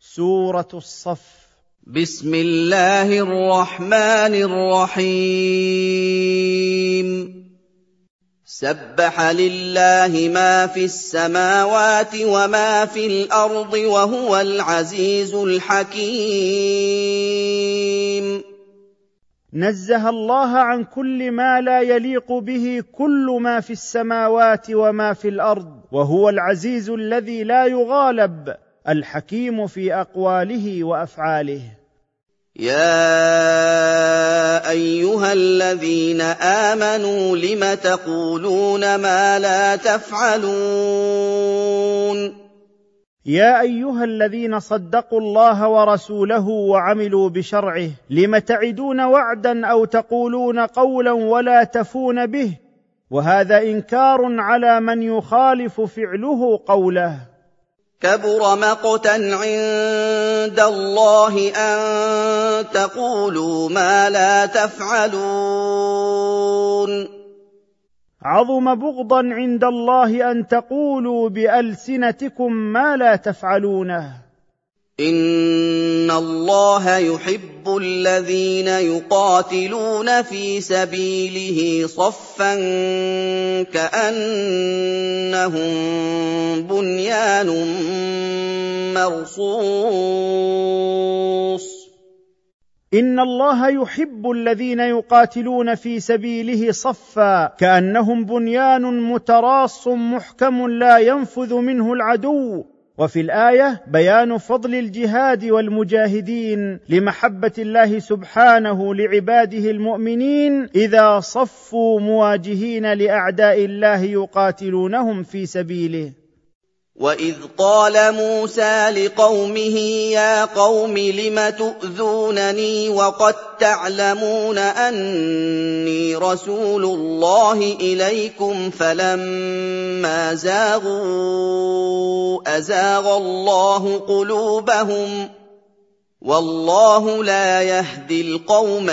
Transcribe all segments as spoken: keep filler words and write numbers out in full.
سورة الصف. بسم الله الرحمن الرحيم. سبح لله ما في السماوات وما في الأرض وهو العزيز الحكيم. نزه الله عن كل ما لا يليق به كل ما في السماوات وما في الأرض، وهو العزيز الذي لا يغالب، الحكيم في أقواله وأفعاله. يا أيها الذين آمنوا لم تقولون ما لا تفعلون. يا أيها الذين صدقوا الله ورسوله وعملوا بشرعه، لم تعدون وعدا أو تقولون قولا ولا تفون به، وهذا إنكار على من يخالف فعله قوله. كبر مقتا عند الله أن تقولوا ما لا تفعلون. عظم بغضا عند الله أن تقولوا بألسنتكم ما لا تفعلونه. إن الله يحب الذين يقاتلون في سبيله صفا كأنهم بنيان مرصوص. إن الله يحب الذين يقاتلون في سبيله صفا كأنهم بنيان متراص محكم لا ينفذ منه العدو. وفي الآية بيان فضل الجهاد والمجاهدين لمحبة الله سبحانه لعباده المؤمنين إذا صفوا مواجهين لأعداء الله يقاتلونهم في سبيله. وَإِذْ قَالَ مُوسَىٰ لِقَوْمِهِ يَا قَوْمِ لِمَ تُؤْذُونَنِي وَقَد تَّعْلَمُونَ أَنِّي رَسُولُ اللَّهِ إِلَيْكُمْ فَلَمَّا زَاغُوا أَزَاغَ اللَّهُ قُلُوبَهُمْ ۚ وَاللَّهُ لَا يَهْدِي الْقَوْمَ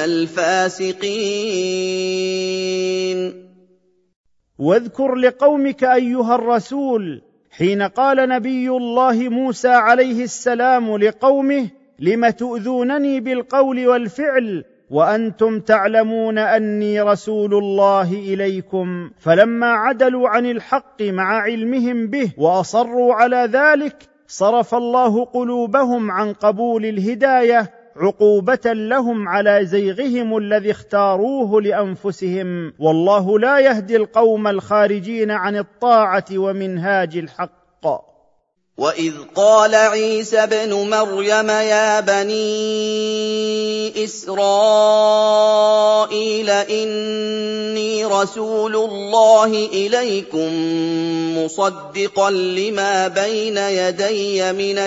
الْفَاسِقِينَ. واذكر لقومك أيها الرسول حين قال نبي الله موسى عليه السلام لقومه: لم تؤذونني بالقول والفعل وأنتم تعلمون أني رسول الله إليكم، فلما عدلوا عن الحق مع علمهم به وأصروا على ذلك صرف الله قلوبهم عن قبول الهداية عقوبة لهم على زيغهم الذي اختاروه لأنفسهم، والله لا يهدي القوم الخارجين عن الطاعة ومنهاج الحق. وَإِذْ قَالَ عِيسَى ابْنُ مَرْيَمَ يَا بَنِي إِسْرَائِيلَ إِنِّي رَسُولُ اللَّهِ إِلَيْكُم مُّصَدِّقًا لِّمَا بَيْنَ يَدَيَّ مِنَ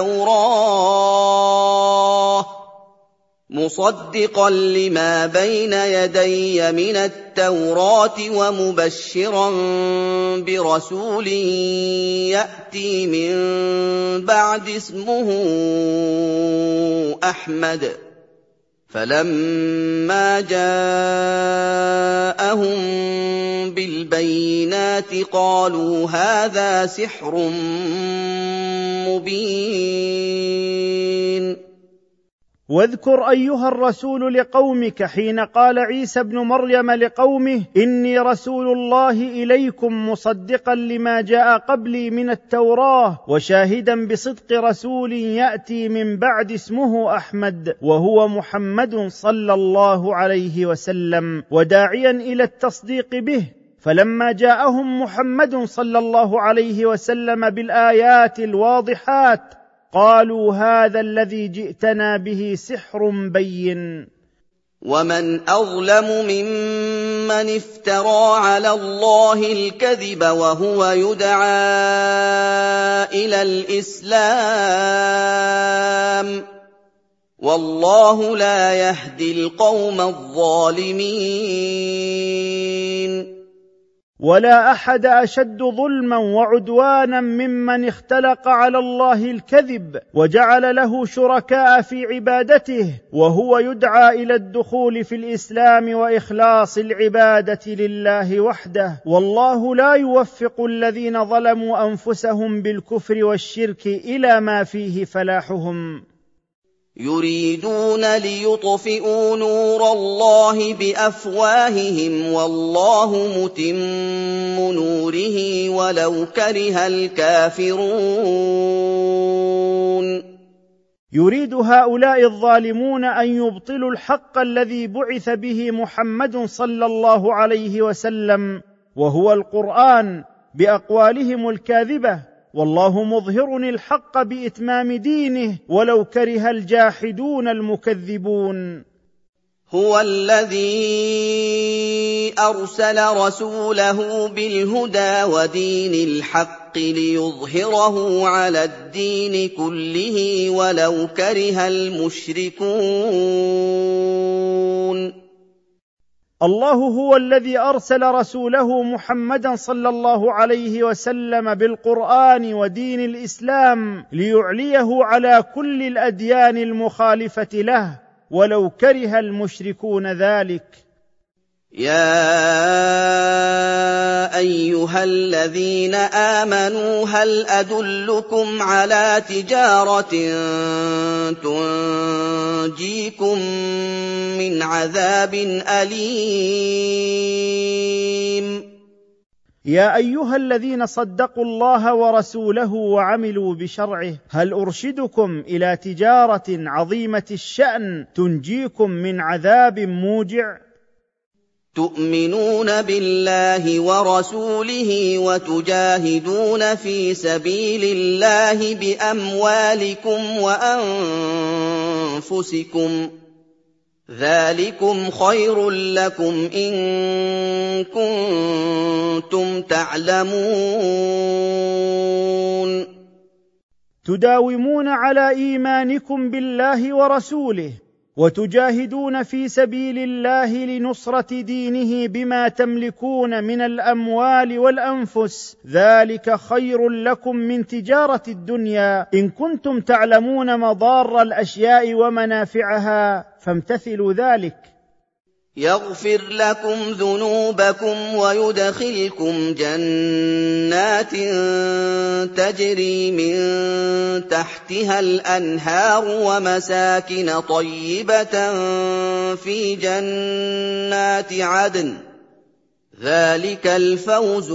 التَّوْرَاةِ مُصَدِّقًا لِّمَا بَيْنَ يَدَيَّ مِنَ التَّوْرَاةِ وَمُبَشِّرًا بِرَسُولٍ يَأْتِي مِن بَعْدِي اسْمُهُ أَحْمَدُ ۖ فَلَمَّا جَاءَهُم بِالْبَيِّنَاتِ قَالُوا هَٰذَا سِحْرٌ مُّبِينٌ. واذكر أيها الرسول لقومك حين قال عيسى ابن مريم لقومه: إني رسول الله إليكم مصدقا لما جاء قبلي من التوراة وشاهدا بصدق رسول يأتي من بعد اسمه أحمد، وهو محمد صلى الله عليه وسلم، وداعيا إلى التصديق به. فلما جاءهم محمد صلى الله عليه وسلم بالآيات الواضحات قالوا هذا الذي جئتنا به سحر بين. ومن أظلم ممن افترى على الله الكذب وهو يدعى إلى الإسلام، والله لا يهدي القوم الظالمين. ولا أحد أشد ظلما وعدوانا ممن اختلق على الله الكذب وجعل له شركاء في عبادته وهو يدعى إلى الدخول في الإسلام وإخلاص العبادة لله وحده. والله لا يوفق الذين ظلموا أنفسهم بالكفر والشرك إلى ما فيه فلاحهم. يريدون ليطفئوا نور الله بأفواههم والله متم نوره ولو كره الكافرون. يريد هؤلاء الظالمون أن يبطلوا الحق الذي بعث به محمد صلى الله عليه وسلم وهو القرآن بأقوالهم الكاذبة، والله مظهر الحق بإتمام دينه ولو كره الجاحدون المكذبون. هو الذي أرسل رسوله بالهدى ودين الحق ليظهره على الدين كله ولو كره المشركون. الله هو الذي أرسل رسوله محمدا صلى الله عليه وسلم بالقرآن ودين الإسلام ليعليه على كل الأديان المخالفة له ولو كره المشركون ذلك. يا أيها الذين آمنوا هل أدلكم على تجارة تنجيكم من عذاب أليم. يا أيها الذين صدقوا الله ورسوله وعملوا بشرعه هل أرشدكم إلى تجارة عظيمة الشأن تنجيكم من عذاب موجع؟ تؤمنون بالله ورسوله وتجاهدون في سبيل الله بأموالكم وأنفسكم ذلكم خير لكم إن كنتم تعلمون. تداومون على إيمانكم بالله ورسوله وتجاهدون في سبيل الله لنصرة دينه بما تملكون من الأموال والأنفس ذلك خير لكم من تجارة الدنيا إن كنتم تعلمون مضار الأشياء ومنافعها فامتثلوا ذلك. يغفر لكم ذنوبكم ويدخلكم جنات تجري من تحتها الأنهار ومساكن طيبة في جنات عدن ذلك الفوز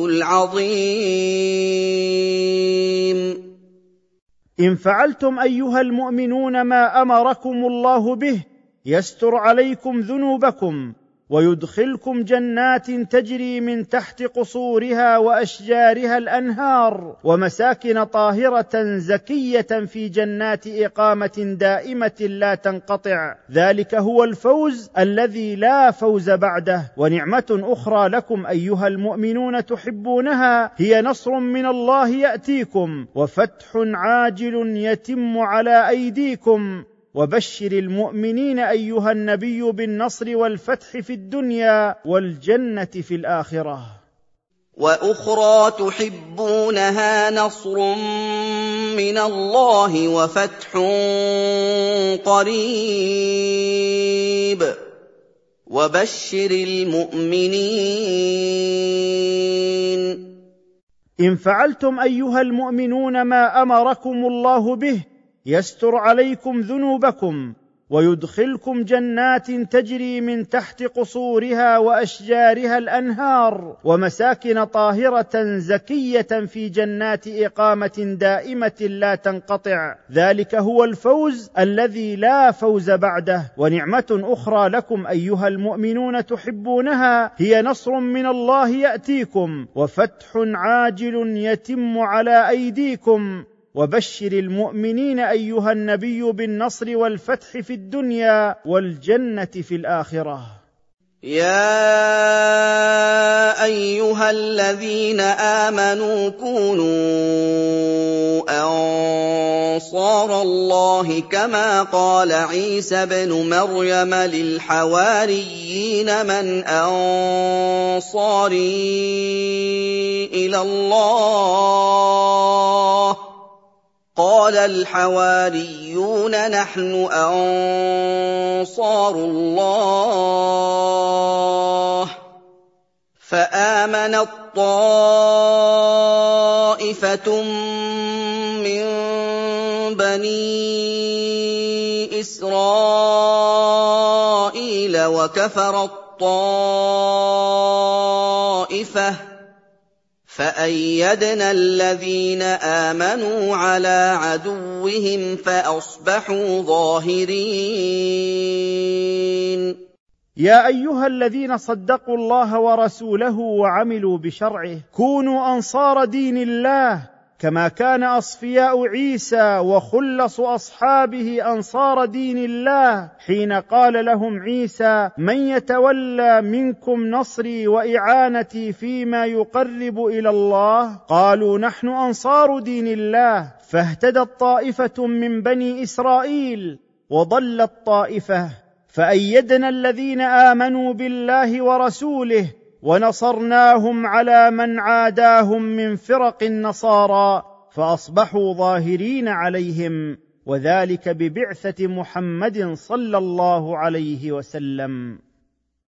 العظيم. إن فعلتم أيها المؤمنون ما أمركم الله به يستر عليكم ذنوبكم ويدخلكم جنات تجري من تحت قصورها وأشجارها الأنهار ومساكن طاهرة زكية في جنات إقامة دائمة لا تنقطع ذلك هو الفوز الذي لا فوز بعده. ونعمة أخرى لكم أيها المؤمنون تحبونها هي نصر من الله يأتيكم وفتح عاجل يتم على أيديكم وبشر المؤمنين أيها النبي بالنصر والفتح في الدنيا والجنة في الآخرة. وأخرى تحبونها نصر من الله وفتح قريب وبشر المؤمنين. إن فعلتم أيها المؤمنون ما أمركم الله به يستر عليكم ذنوبكم ويدخلكم جنات تجري من تحت قصورها وأشجارها الأنهار ومساكن طاهرة زكية في جنات إقامة دائمة لا تنقطع ذلك هو الفوز الذي لا فوز بعده. ونعمة أخرى لكم أيها المؤمنون تحبونها هي نصر من الله يأتيكم وفتح عاجل يتم على أيديكم وبشر المؤمنين أيها النبي بالنصر والفتح في الدنيا والجنة في الآخرة. يَا أَيُّهَا الَّذِينَ آمَنُوا كُونُوا أَنصَارَ اللَّهِ كَمَا قَالَ عِيسَى ابْنُ مَرْيَمَ لِلْحَوَارِيِّينَ مَنْ أَنصَارِي إِلَى اللَّهِ ۖ قَالَ الْحَوَارِيُّونَ نَحْنُ أَنصَارُ اللَّهِ ۖ فَآمَنَت طَّائِفَةٌ مِّن بَنِي إِسْرَائِيلَ وَكَفَرَت طَّائِفَةٌ فَأَيَّدْنَا الَّذِينَ آمَنُوا عَلَىٰ عَدُوِّهِمْ فَأَصْبَحُوا ظَاهِرِينَ يا ايها الذين صدقوا الله ورسوله وعملوا بشرعه كونوا انصار دين الله كما كان اصفياء عيسى وخلص اصحابه انصار دين الله حين قال لهم عيسى من يتولى منكم نصري واعانتي فيما يقرب الى الله قالوا نحن انصار دين الله فاهتدت طائفه من بني اسرائيل وضلت طائفه فأيدنا الذين آمنوا بالله ورسوله ونصرناهم على من عاداهم من فرق النصارى فأصبحوا ظاهرين عليهم وذلك ببعثة محمد صلى الله عليه وسلم.